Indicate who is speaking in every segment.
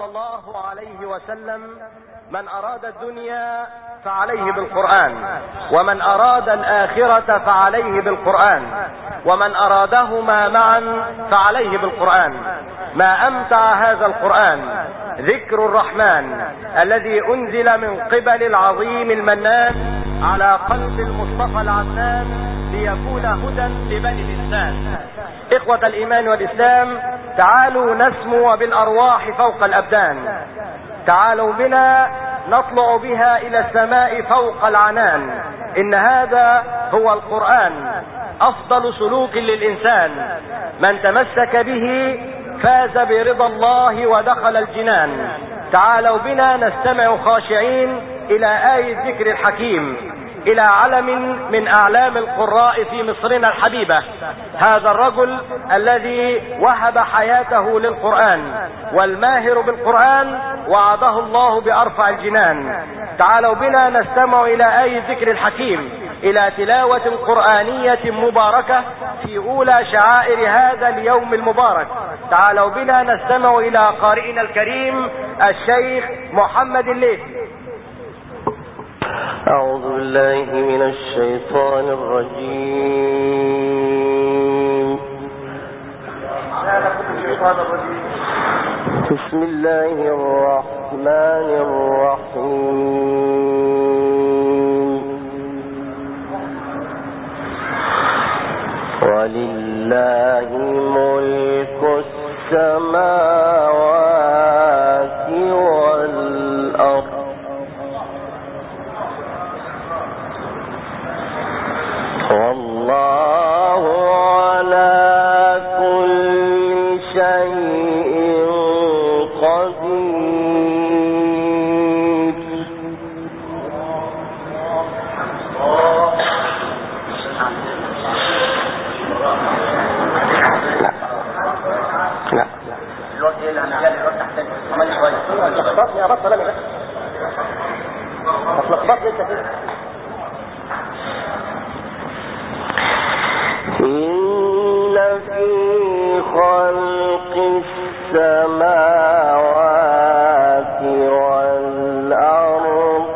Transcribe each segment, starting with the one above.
Speaker 1: الله عليه وسلم: من أراد الدنيا فعليه بالقرآن، ومن أراد الآخرة فعليه بالقرآن، ومن أرادهما معا فعليه بالقرآن. ما أمتع هذا القرآن ذكر الرحمن الذي أنزل من قبل العظيم المنان على قلب المصطفى العدنان ليكون هدى لبني الإنسان. إخوة الإيمان والإسلام، تعالوا نسمو بالأرواح فوق الأبدان، تعالوا بنا نطلع بها إلى السماء فوق العنان. إن هذا هو القرآن أفضل سلوك للإنسان، من تمسك به فاز برضا الله ودخل الجنان. تعالوا بنا نستمع خاشعين إلى آية الذكر الحكيم، إلى علم من أعلام القراء في مصرنا الحبيبة، هذا الرجل الذي وهب حياته للقرآن والماهر بالقرآن وعده الله بأرفع الجنان. تعالوا بنا نستمع إلى آية الذكر الحكيم، إلى تلاوة قرآنية مباركة في أولى شعائر هذا اليوم المبارك. تعالوا بنا نستمع إلى قارئنا الكريم الشيخ محمد الليثي.
Speaker 2: أعوذ بالله من الشيطان الرجيم. بسم الله الرحمن الرحيم. ولله ملك السماوات والأرض والله على كل شيء قدير. لا الوقت اللي هنجال الوقت تحتاج عمل شويه لخبطني يا بطل انا بس لخبطني انت كده. إن في خلق السماوات والأرض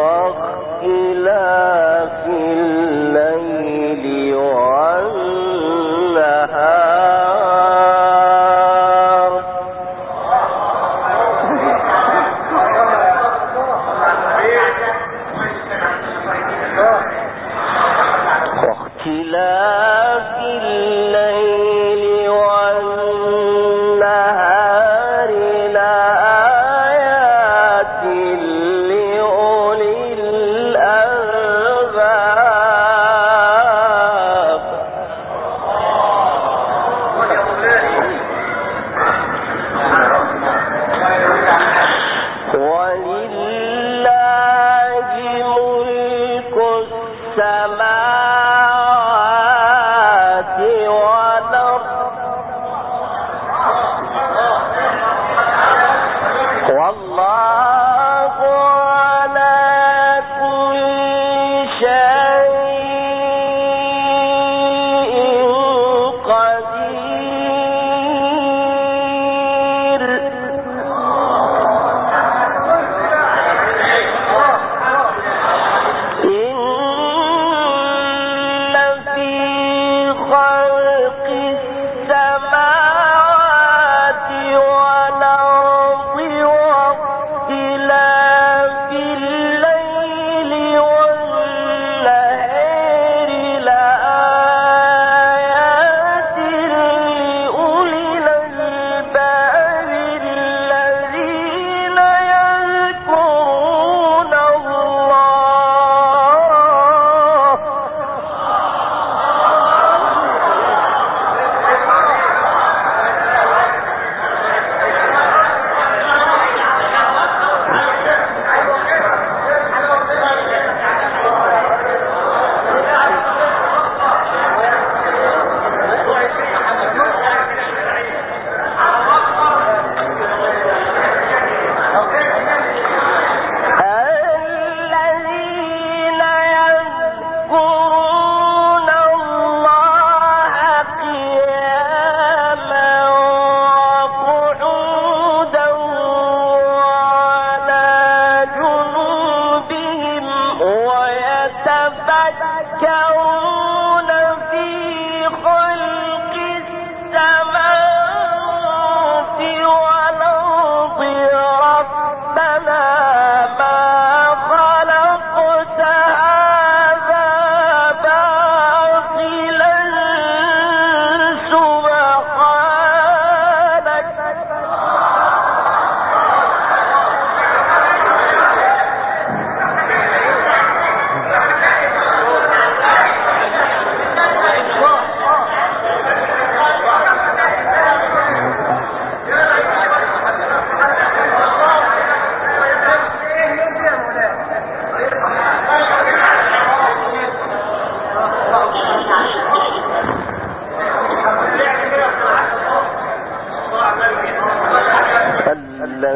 Speaker 2: واختلاف الليل والنهار واختلاف الليل والنهار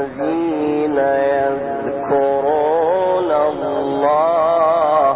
Speaker 3: الذين يذكرون الله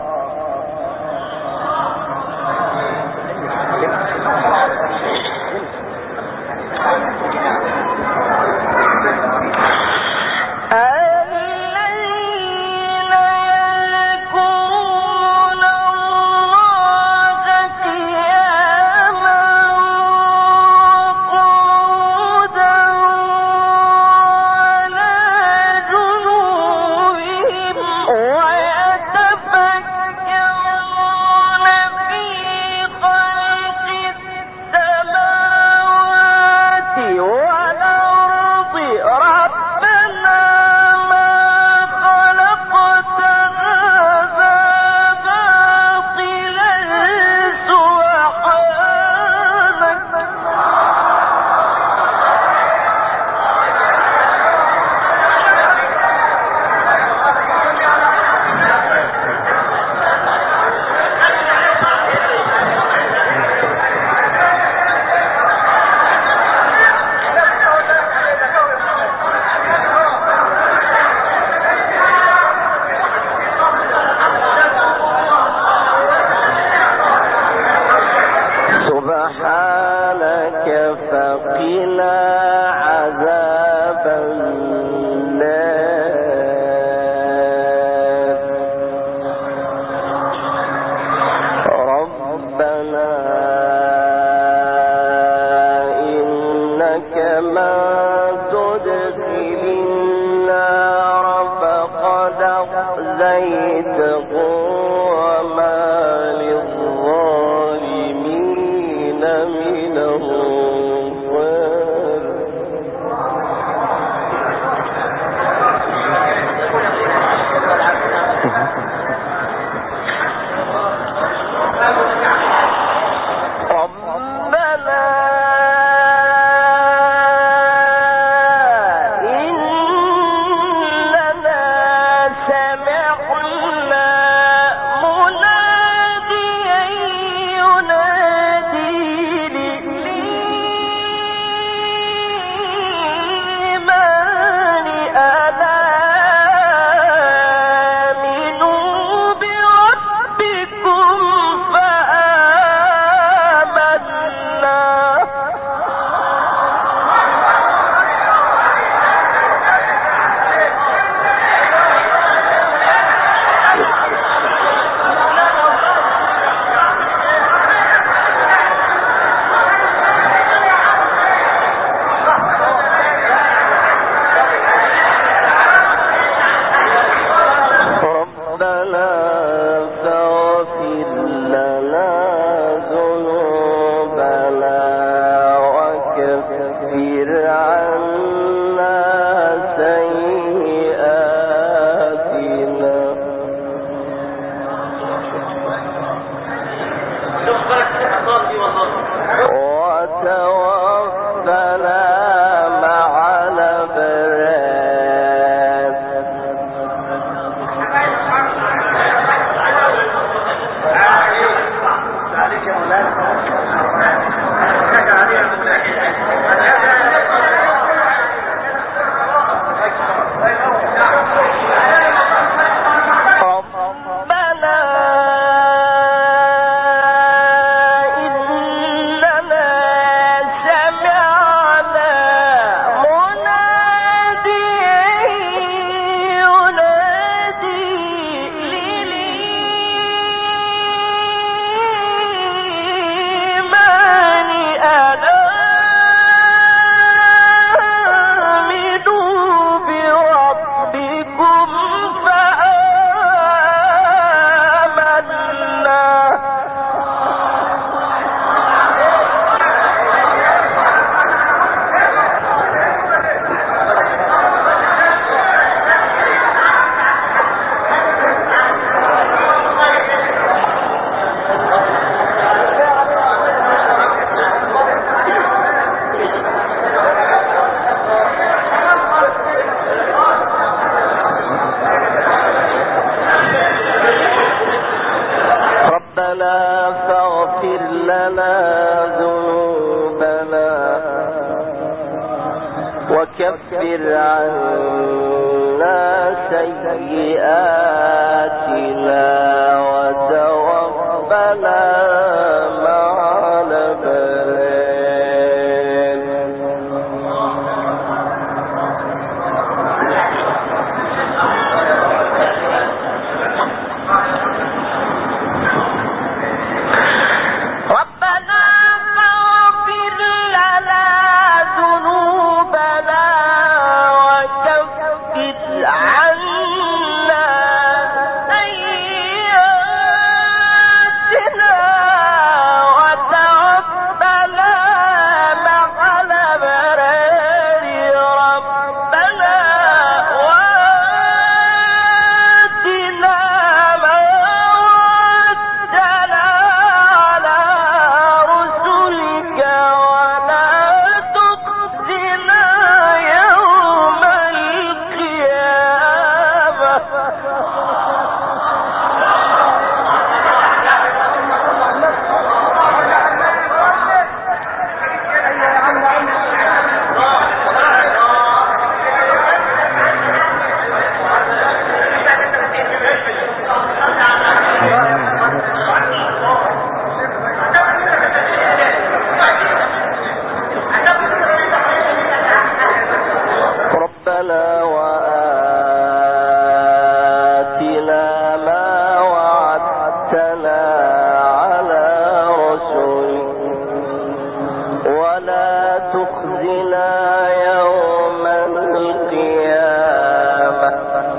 Speaker 3: وكفر عنا سيئاتنا وتوفنا مع الأبرار.
Speaker 1: ربنا فاغفر لنا ذنوبنا وكفر عنا سيئاتنا وتوفنا مع الأبرار. ربنا وآتنا ما وعدتنا على رسلك ولا تخزنا يوم
Speaker 3: ربنا وآتنا ما وعدتنا على رسلك ولا تخزنا يوم القيامة.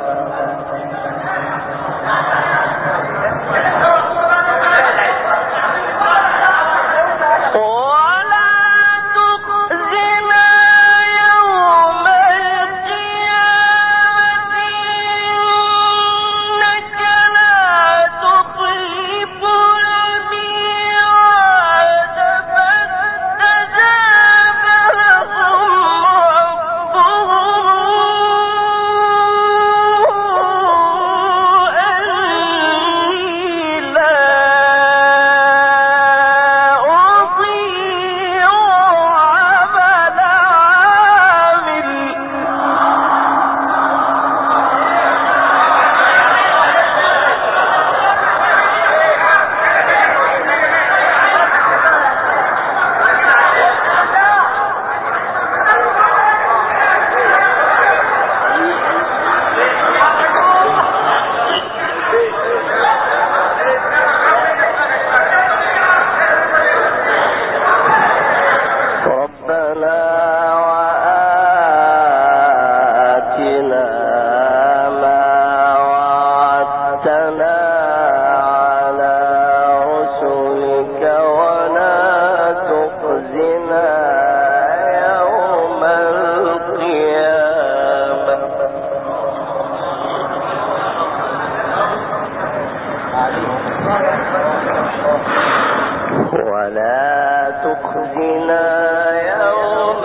Speaker 3: ولا تخزنا يوم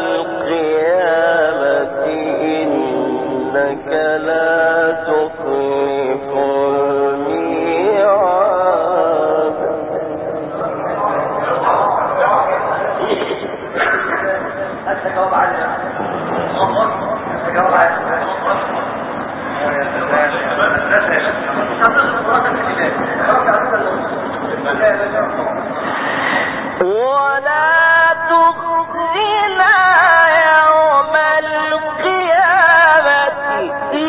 Speaker 3: القيامة إنك لا تخلف الميعاد.
Speaker 1: ولا تخزنا يوم القيامة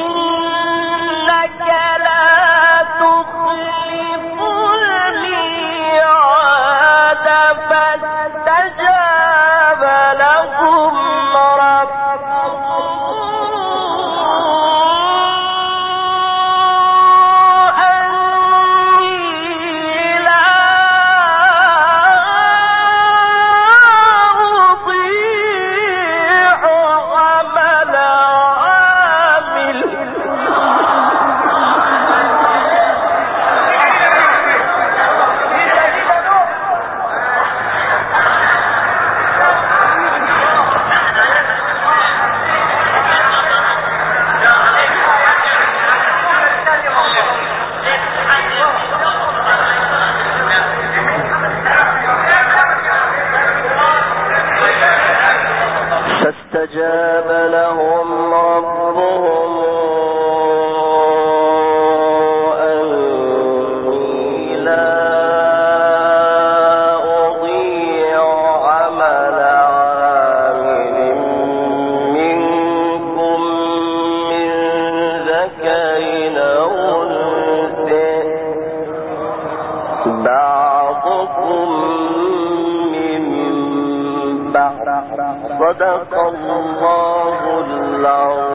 Speaker 3: بعضكم من بعض. صدق الله العظيم.